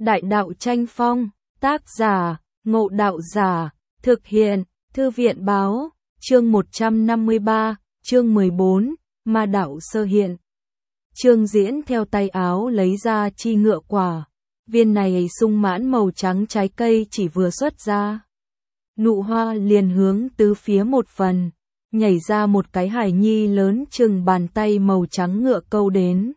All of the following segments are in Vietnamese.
Đại đạo tranh phong, tác giả, Ngộ Đạo Giả, thực hiện, Thư viện báo, chương 153, chương 14, Ma đạo sơ hiện. Trương Diễn theo tay áo lấy ra chi ngựa quả, viên này sung mãn màu trắng trái cây chỉ vừa xuất ra. Nụ hoa liền hướng tứ phía một phần, nhảy ra một cái hài nhi lớn chừng bàn tay màu trắng ngựa câu đến.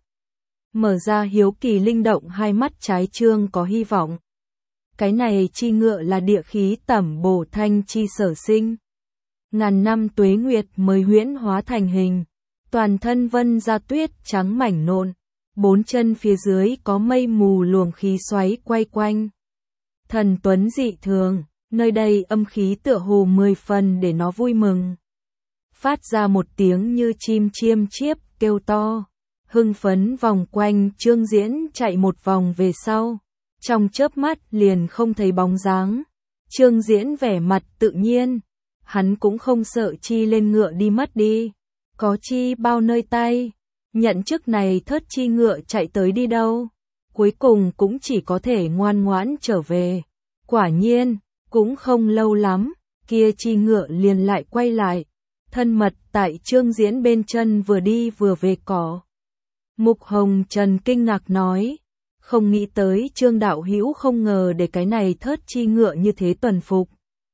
Mở ra hiếu kỳ linh động hai mắt trái Trương có hy vọng. Cái này chi ngựa là địa khí tẩm bổ thanh chi sở sinh. Ngàn năm tuế nguyệt mới huyễn hóa thành hình. Toàn thân vân ra tuyết trắng mảnh nộn. Bốn chân phía dưới có mây mù luồng khí xoáy quay quanh. Thần tuấn dị thường, nơi đây âm khí tựa hồ 10 phần để nó vui mừng. Phát ra một tiếng như chim chiêm chiếp kêu to. Hưng phấn vòng quanh Trương Diễn chạy một vòng về sau. Trong chớp mắt liền không thấy bóng dáng. Trương Diễn vẻ mặt tự nhiên. Hắn cũng không sợ chi lên ngựa đi mất đi. Có chi bao nơi tay. Nhận chức này thớt chi ngựa chạy tới đi đâu. Cuối cùng cũng chỉ có thể ngoan ngoãn trở về. Quả nhiên, cũng không lâu lắm. Kia chi ngựa liền lại quay lại. Thân mật tại Trương Diễn bên chân vừa đi vừa về cỏ. Mục Hồng Trần kinh ngạc nói. Không nghĩ tới Trương đạo hữu không ngờ để cái này thớt chi ngựa như thế tuần phục.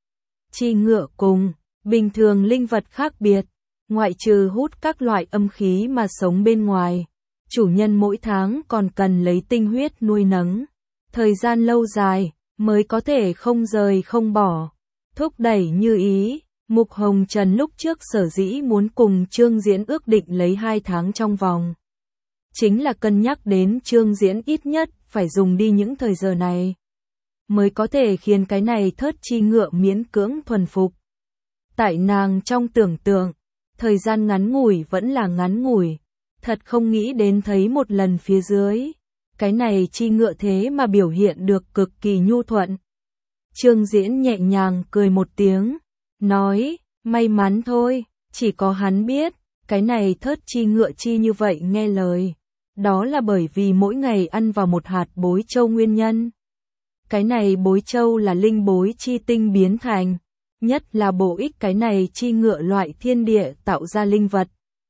Chi ngựa cùng, bình thường linh vật khác biệt, ngoại trừ hút các loại âm khí mà sống bên ngoài. Chủ nhân mỗi tháng còn cần lấy tinh huyết nuôi nấng. Thời gian lâu dài, mới có thể không rời không bỏ. Thúc đẩy như ý, Mục Hồng Trần lúc trước sở dĩ muốn cùng Trương Diễn ước định lấy 2 tháng trong vòng. Chính là cân nhắc đến Trương Diễn ít nhất phải dùng đi những thời giờ này. Mới có thể khiến cái này thớt chi ngựa miễn cưỡng thuần phục. Tại nàng trong tưởng tượng, thời gian ngắn ngủi vẫn là ngắn ngủi. Thật không nghĩ đến thấy một lần phía dưới. Cái này chi ngựa thế mà biểu hiện được cực kỳ nhu thuận. Trương Diễn nhẹ nhàng cười một tiếng. Nói, may mắn thôi, chỉ có hắn biết. Cái này thớt chi ngựa chi như vậy nghe lời. Đó là bởi vì mỗi ngày ăn vào một hạt bối châu nguyên nhân. Cái này bối châu là linh bối chi tinh biến thành. Nhất là bổ ích cái này chi ngựa loại thiên địa tạo ra linh vật.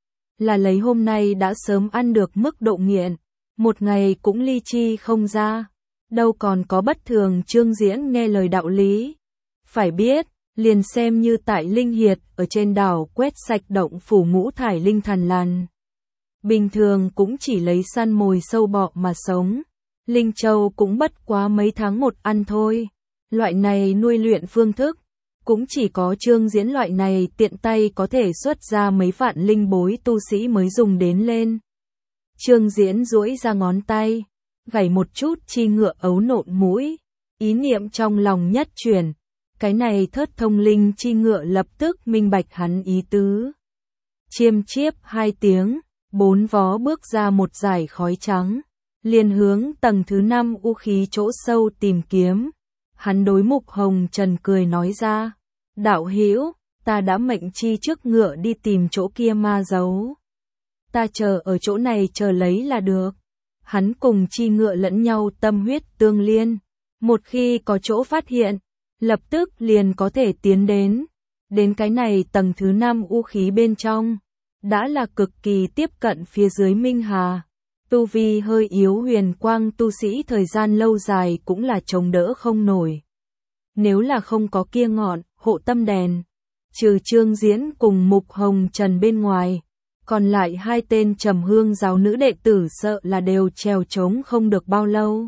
Là lấy hôm nay đã sớm ăn được mức độ nghiện. Một ngày cũng ly chi không ra. Đâu còn có bất thường Trương Diễn nghe lời đạo lý. Phải biết, liền xem như tại Linh Hiệt ở trên đảo quét sạch động phủ ngũ thải linh thần lằn. Bình thường cũng chỉ lấy săn mồi sâu bọ mà sống. Linh châu cũng bất quá mấy tháng một ăn thôi. Loại này nuôi luyện phương thức. Cũng chỉ có Trương Diễn loại này tiện tay có thể xuất ra mấy vạn linh bối tu sĩ mới dùng đến lên. Trương Diễn duỗi ra ngón tay. Gảy một chút chi ngựa ấu nộn mũi. Ý niệm trong lòng nhất chuyển. Cái này thớt thông linh chi ngựa lập tức minh bạch hắn ý tứ. Chiêm chiếp 2 tiếng. 4 vó bước ra một dải khói trắng, liền hướng tầng thứ 5 u khí chỗ sâu tìm kiếm. Hắn đối Mục Hồng Trần cười nói ra, đạo hữu, ta đã mệnh chi trước ngựa đi tìm chỗ kia ma giấu. Ta chờ ở chỗ này chờ lấy là được. Hắn cùng chi ngựa lẫn nhau tâm huyết tương liên. Một khi có chỗ phát hiện, lập tức liền có thể tiến đến. Đến cái này tầng thứ 5 u khí bên trong. Đã là cực kỳ tiếp cận phía dưới Minh Hà. Tu vi hơi yếu huyền quang tu sĩ thời gian lâu dài cũng là chống đỡ không nổi. Nếu là không có kia ngọn, hộ tâm đèn. Trừ Trương Diễn cùng Mục Hồng Trần bên ngoài. Còn lại 2 tên Trầm Hương giáo nữ đệ tử sợ là đều trèo trống không được bao lâu.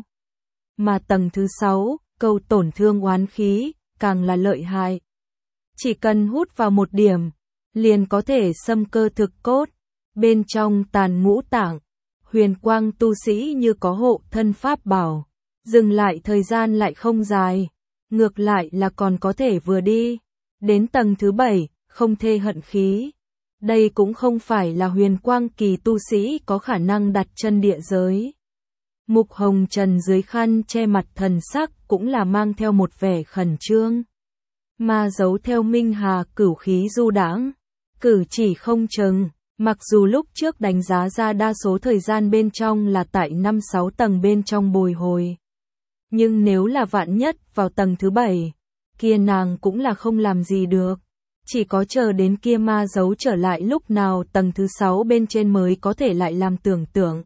Mà tầng thứ 6, câu tổn thương oán khí, càng là lợi hại. Chỉ cần hút vào một điểm. Liền có thể xâm cơ thực cốt, bên trong tàn ngũ tạng, huyền quang tu sĩ như có hộ thân pháp bảo, dừng lại thời gian lại không dài, ngược lại là còn có thể vừa đi, đến tầng thứ 7, không thê hận khí. Đây cũng không phải là huyền quang kỳ tu sĩ có khả năng đặt chân địa giới. Mục Hồng Trần dưới khăn che mặt thần sắc cũng là mang theo một vẻ khẩn trương. Ma giấu theo Minh Hà cửu khí du đãng. Cử chỉ không chừng, mặc dù lúc trước đánh giá ra đa số thời gian bên trong là tại 5-6 tầng bên trong bồi hồi. Nhưng nếu là vạn nhất vào tầng thứ 7, kia nàng cũng là không làm gì được. Chỉ có chờ đến kia ma giấu trở lại lúc nào tầng thứ 6 bên trên mới có thể lại làm tưởng tượng.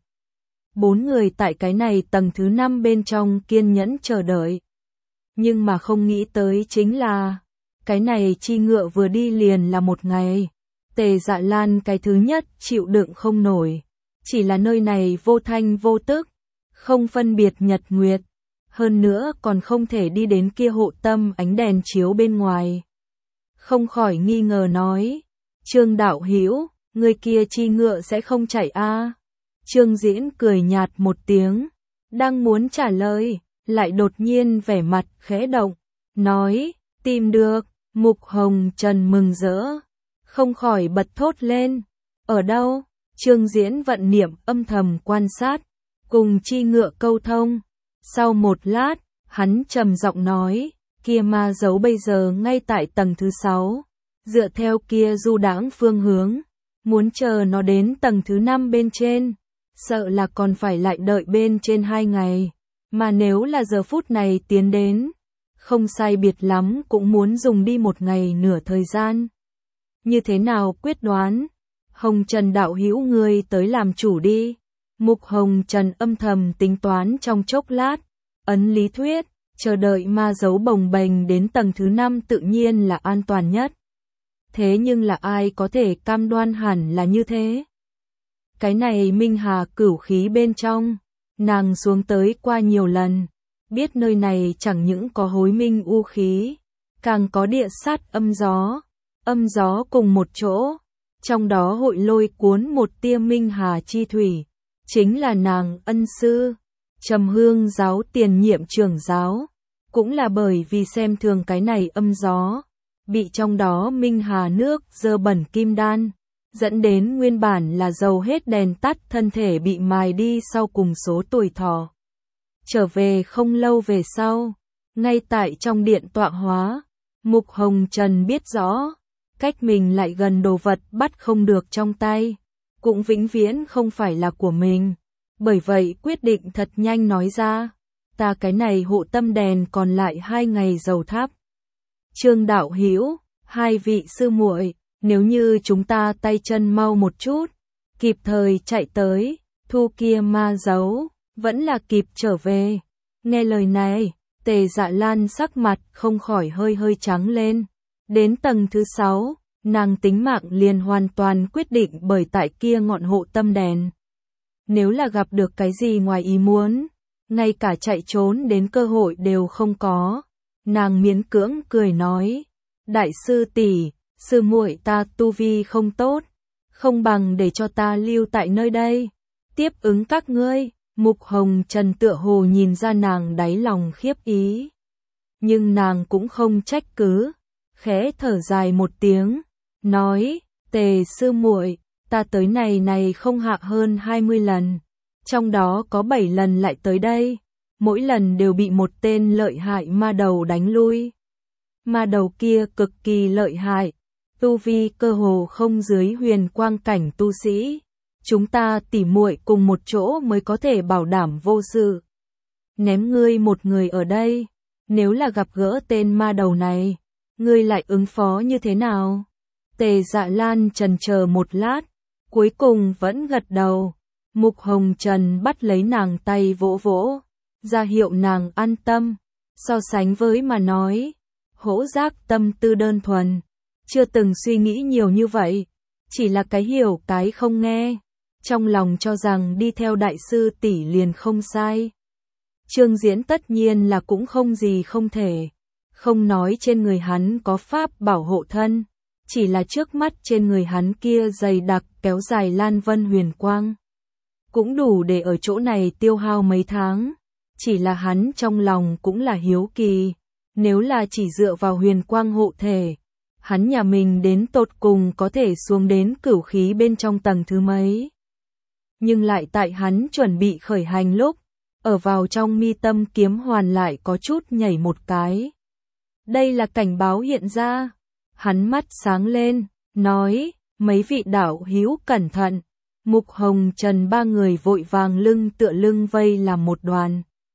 4 người tại cái này tầng thứ 5 bên trong kiên nhẫn chờ đợi. Nhưng mà không nghĩ tới chính là, cái này chi ngựa vừa đi liền là một ngày. Tề Dạ Lan cái thứ nhất chịu đựng không nổi. Chỉ là nơi này vô thanh vô tức, không phân biệt nhật nguyệt. Hơn nữa còn không thể đi đến kia hộ tâm ánh đèn chiếu bên ngoài. Không khỏi nghi ngờ nói, Trương đạo hữu, người kia chi ngựa sẽ không chạy a? Trương Diễn cười nhạt một tiếng, đang muốn trả lời, lại đột nhiên vẻ mặt khẽ động, nói, tìm được. Mục Hồng Trần mừng rỡ, không khỏi bật thốt lên, ở đâu? Trương Diễn vận niệm âm thầm quan sát, cùng chi ngựa câu thông. Sau một lát, hắn trầm giọng nói, kia ma giấu bây giờ ngay tại tầng thứ 6, dựa theo kia du đãng phương hướng, muốn chờ nó đến tầng thứ 5 bên trên, sợ là còn phải lại đợi bên trên 2 ngày, mà nếu là giờ phút này tiến đến, không sai biệt lắm cũng muốn dùng đi 1 ngày nửa thời gian. Như thế nào quyết đoán? Hồng Trần đạo hữu ngươi tới làm chủ đi. Mục Hồng Trần âm thầm tính toán trong chốc lát, ấn lý thuyết, chờ đợi ma giấu bồng bềnh đến tầng thứ 5 tự nhiên là an toàn nhất. Thế nhưng là ai có thể cam đoan hẳn là như thế? Cái này Minh Hà cửu khí bên trong, nàng xuống tới qua nhiều lần, biết nơi này chẳng những có hối minh u khí, càng có địa sát âm gió cùng một chỗ, trong đó hội lôi cuốn một tia Minh Hà chi thủy, chính là nàng ân sư, Trầm Hương giáo tiền nhiệm trưởng giáo, cũng là bởi vì xem thường cái này âm gió, bị trong đó Minh Hà nước dơ bẩn kim đan, dẫn đến nguyên bản là dầu hết đèn tắt thân thể bị mài đi sau cùng số tuổi thọ. Trở về không lâu về sau, ngay tại trong điện tọa hóa, Mục Hồng Trần biết rõ, cách mình lại gần đồ vật bắt không được trong tay, cũng vĩnh viễn không phải là của mình. Bởi vậy quyết định thật nhanh nói ra, ta cái này hộ tâm đèn còn lại 2 ngày dầu thắp. Trương đạo hữu, 2 vị sư muội, nếu như chúng ta tay chân mau một chút, kịp thời chạy tới, thu kia ma giấu, vẫn là kịp trở về. Nghe lời này, Tề Dạ Lan sắc mặt không khỏi hơi trắng lên. Đến tầng thứ 6, nàng tính mạng liền hoàn toàn quyết định bởi tại kia ngọn hộ tâm đèn. Nếu là gặp được cái gì ngoài ý muốn, ngay cả chạy trốn đến cơ hội đều không có. Nàng miễn cưỡng cười nói, đại sư tỷ, sư muội ta tu vi không tốt, không bằng để cho ta lưu tại nơi đây, tiếp ứng các ngươi. Mục Hồng Trần tựa hồ nhìn ra nàng đáy lòng khiếp ý, nhưng nàng cũng không trách cứ, khẽ thở dài một tiếng, nói, Tề sư muội, ta tới này không hạ hơn 20 lần, trong đó có 7 lần lại tới đây, mỗi lần đều bị một tên lợi hại ma đầu đánh lui. Ma đầu kia cực kỳ lợi hại, tu vi cơ hồ không dưới huyền quang cảnh tu sĩ. Chúng ta tỉ muội cùng một chỗ mới có thể bảo đảm vô sự. Ném ngươi một người ở đây, nếu là gặp gỡ tên ma đầu này, ngươi lại ứng phó như thế nào? Tề Dạ Lan chần chờ một lát, cuối cùng vẫn gật đầu. Mục Hồng Trần bắt lấy nàng tay vỗ vỗ, ra hiệu nàng an tâm. So sánh với mà nói, Hỗ Giác tâm tư đơn thuần, chưa từng suy nghĩ nhiều như vậy, chỉ là cái hiểu cái không nghe. Trong lòng cho rằng đi theo đại sư tỷ liền không sai. Trương Diễn tất nhiên là cũng không gì không thể, không nói trên người hắn có pháp bảo hộ thân, chỉ là trước mắt trên người hắn kia dày đặc kéo dài lan vân huyền quang, cũng đủ để ở chỗ này tiêu hao mấy tháng, chỉ là hắn trong lòng cũng là hiếu kỳ, nếu là chỉ dựa vào huyền quang hộ thể, hắn nhà mình đến tột cùng có thể xuống đến cửu khí bên trong tầng thứ mấy. Nhưng lại tại hắn chuẩn bị khởi hành lúc, ở vào trong mi tâm kiếm hoàn lại có chút nhảy một cái. Đây là cảnh báo hiện ra. Hắn mắt sáng lên, nói, mấy vị đạo hữu cẩn thận. Mục Hồng Trần 3 người vội vàng lưng tựa lưng vây làm một đoàn.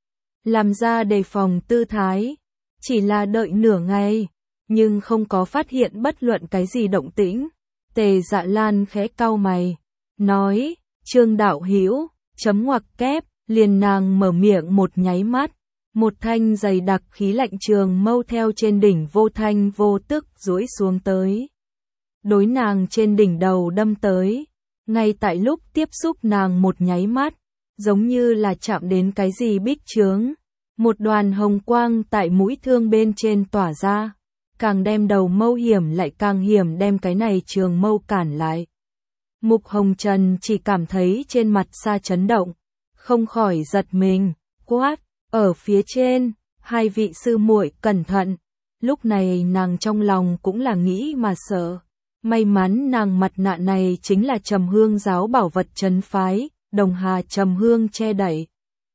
làm ra đề phòng tư thái. Chỉ là đợi nửa ngày, nhưng không có phát hiện bất luận cái gì động tĩnh. Tề Dạ Lan khẽ cau mày, nói, Trương đạo hữu, chấm ngoặc kép, liền nàng mở miệng một nháy mắt. Một thanh dày đặc khí lạnh trường mâu theo trên đỉnh vô thanh vô tức duỗi xuống tới. Đối nàng trên đỉnh đầu đâm tới. Ngay tại lúc tiếp xúc nàng một nháy mắt, giống như là chạm đến cái gì bích chướng. Một đoàn hồng quang tại mũi thương bên trên tỏa ra. Càng đem đầu mâu hiểm lại càng hiểm đem cái này trường mâu cản lại. Mục Hồng Trần chỉ cảm thấy trên mặt xa chấn động. Không khỏi giật mình, quát, ở phía trên, hai vị sư muội cẩn thận. Lúc này nàng trong lòng cũng là nghĩ mà sợ. May mắn nàng mặt nạ này chính là Trầm Hương giáo bảo vật trấn phái, Đồng Hà Trầm Hương che đậy.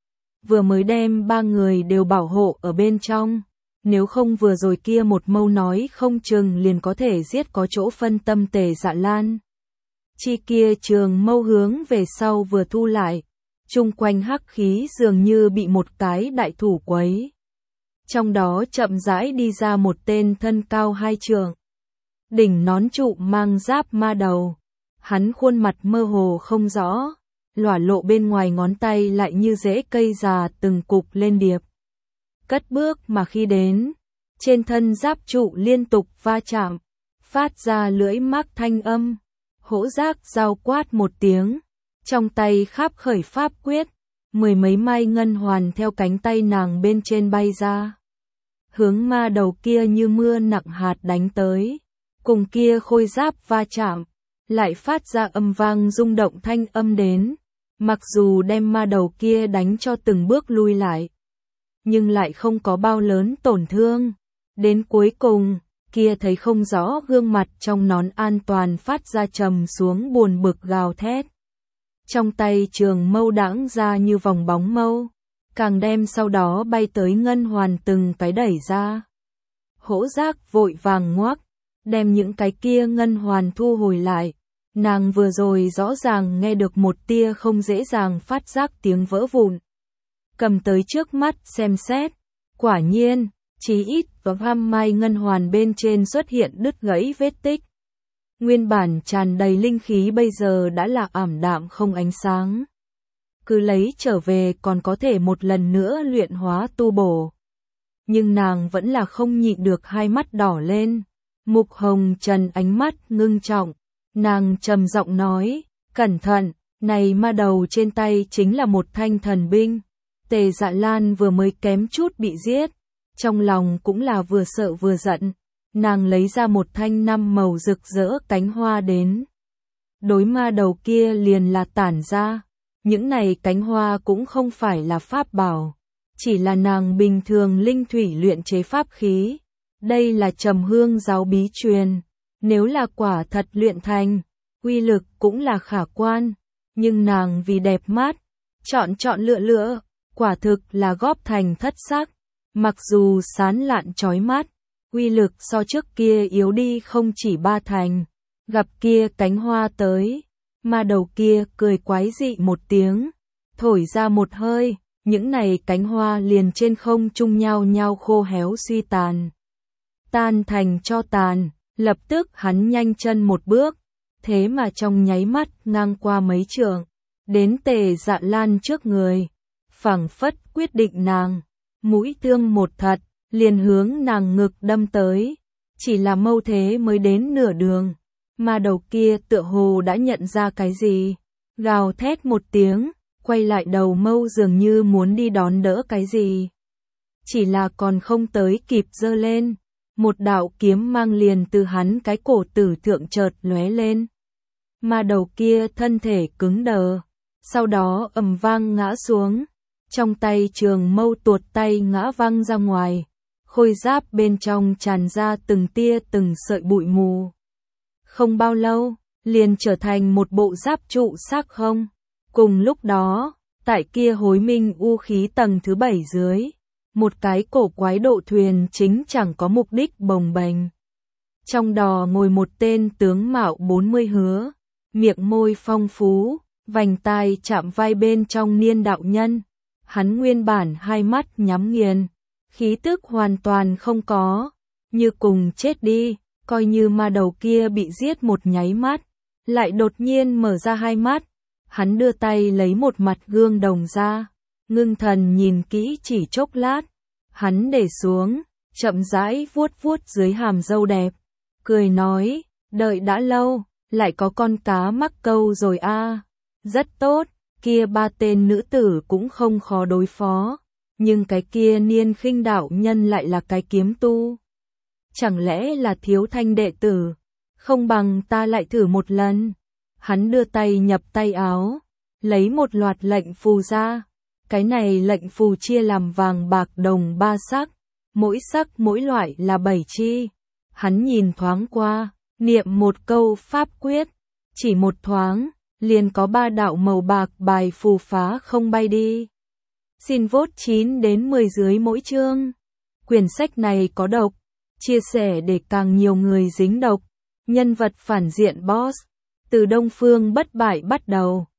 Vừa mới đem ba người đều bảo hộ ở bên trong. Nếu không vừa rồi kia một mâu nói không chừng liền có thể giết có chỗ phân tâm Tề Dạ Lan. Chi kia trường mâu hướng về sau vừa thu lại. Chung quanh hắc khí dường như bị một cái đại thủ quấy. Trong đó chậm rãi đi ra một tên thân cao 2 trượng. Đỉnh nón trụ mang giáp ma đầu. Hắn khuôn mặt mơ hồ không rõ. Lỏa lộ bên ngoài ngón tay lại như rễ cây già từng cục lên điệp. Cất bước mà khi đến. Trên thân giáp trụ liên tục va chạm. Phát ra lưỡi mắc thanh âm. Hỗ giác giao quát một tiếng. Trong tay kháp khởi pháp quyết, mười mấy mai ngân hoàn theo cánh tay nàng bên trên bay ra. Hướng ma đầu kia như mưa nặng hạt đánh tới, cùng kia khôi giáp va chạm, lại phát ra âm vang rung động thanh âm đến. Mặc dù đem ma đầu kia đánh cho từng bước lui lại, nhưng lại không có bao lớn tổn thương. Đến cuối cùng, kia thấy không rõ gương mặt trong nón an toàn phát ra trầm xuống buồn bực gào thét. Trong tay trường mâu đãng ra như vòng bóng mâu, càng đem sau đó bay tới ngân hoàn từng cái đẩy ra. Hỗ giác vội vàng ngoác, đem những cái kia ngân hoàn thu hồi lại. Nàng vừa rồi rõ ràng nghe được một tia không dễ dàng phát giác tiếng vỡ vụn. Cầm tới trước mắt xem xét, quả nhiên, chí ít và 5 mai ngân hoàn bên trên xuất hiện đứt gãy vết tích. Nguyên bản tràn đầy linh khí bây giờ đã là ảm đạm không ánh sáng. Cứ lấy trở về còn có thể một lần nữa luyện hóa tu bổ. Nhưng nàng vẫn là không nhịn được hai mắt đỏ lên. Mục Hồng Trần ánh mắt ngưng trọng. Nàng trầm giọng nói, cẩn thận, này ma đầu trên tay chính là một thanh thần binh. Tề Dạ Lan vừa mới kém chút bị giết. Trong lòng cũng là vừa sợ vừa giận. Nàng lấy ra một thanh 5 màu rực rỡ cánh hoa đến. Đối ma đầu kia liền là tản ra. Những này cánh hoa cũng không phải là pháp bảo. Chỉ là nàng bình thường linh thủy luyện chế pháp khí. Đây là Trầm Hương giáo bí truyền. Nếu là quả thật luyện thành, uy lực cũng là khả quan. Nhưng nàng vì đẹp mắt, chọn lựa, quả thực là góp thành thất sắc. Mặc dù sán lạn chói mắt, uy lực so trước kia yếu đi không chỉ 3 thành. Gặp kia cánh hoa tới, ma đầu kia cười quái dị một tiếng, thổi ra một hơi, những này cánh hoa liền trên không trung nhao nhao khô héo suy tàn. Tan thành cho tàn, lập tức hắn nhanh chân một bước, thế mà trong nháy mắt ngang qua mấy trượng, đến Tề Dạ Lan trước người, phảng phất quyết định nàng, mũi thương một thật, liền hướng nàng ngực đâm tới, chỉ là mâu thế mới đến nửa đường, mà đầu kia tựa hồ đã nhận ra cái gì, gào thét một tiếng, quay lại đầu mâu dường như muốn đi đón đỡ cái gì. Chỉ là còn không tới kịp giơ lên, một đạo kiếm mang liền từ hắn cái cổ tử thượng chợt lóe lên. Mà đầu kia thân thể cứng đờ, sau đó ầm vang ngã xuống, trong tay trường mâu tuột tay ngã văng ra ngoài, khôi giáp bên trong tràn ra từng tia từng sợi bụi mù. Không bao lâu, liền trở thành một bộ giáp trụ xác không. Cùng lúc đó, tại kia hối minh u khí tầng thứ 7 dưới, một cái cổ quái độ thuyền chính chẳng có mục đích bồng bềnh. Trong đò ngồi một tên tướng mạo 40 hứa, miệng môi phong phú, vành tai chạm vai bên trong niên đạo nhân. Hắn nguyên bản hai mắt nhắm nghiền, khí tức hoàn toàn không có, như cùng chết đi, coi như ma đầu kia bị giết một nháy mắt, lại đột nhiên mở ra hai mắt. Hắn đưa tay lấy một mặt gương đồng ra, ngưng thần nhìn kỹ chỉ chốc lát, hắn để xuống, chậm rãi vuốt vuốt dưới hàm râu đẹp, cười nói, đợi đã lâu, lại có con cá mắc câu rồi a. Rất tốt, kia ba tên nữ tử cũng không khó đối phó, nhưng cái kia Niên Khinh đạo nhân lại là cái kiếm tu. Chẳng lẽ là Thiếu Thanh đệ tử? Không bằng ta lại thử một lần. Hắn đưa tay nhập tay áo, lấy một loạt lệnh phù ra. Cái này lệnh phù chia làm vàng bạc đồng ba sắc, mỗi sắc mỗi loại là 7 chi. Hắn nhìn thoáng qua, niệm một câu pháp quyết, chỉ một thoáng, liền có 3 đạo màu bạc bài phù phá không bay đi. Xin vote 9 đến 10 dưới mỗi chương. Quyển sách này có độc, chia sẻ để càng nhiều người dính độc. Nhân vật phản diện boss, từ Đông Phương bất bại bắt đầu.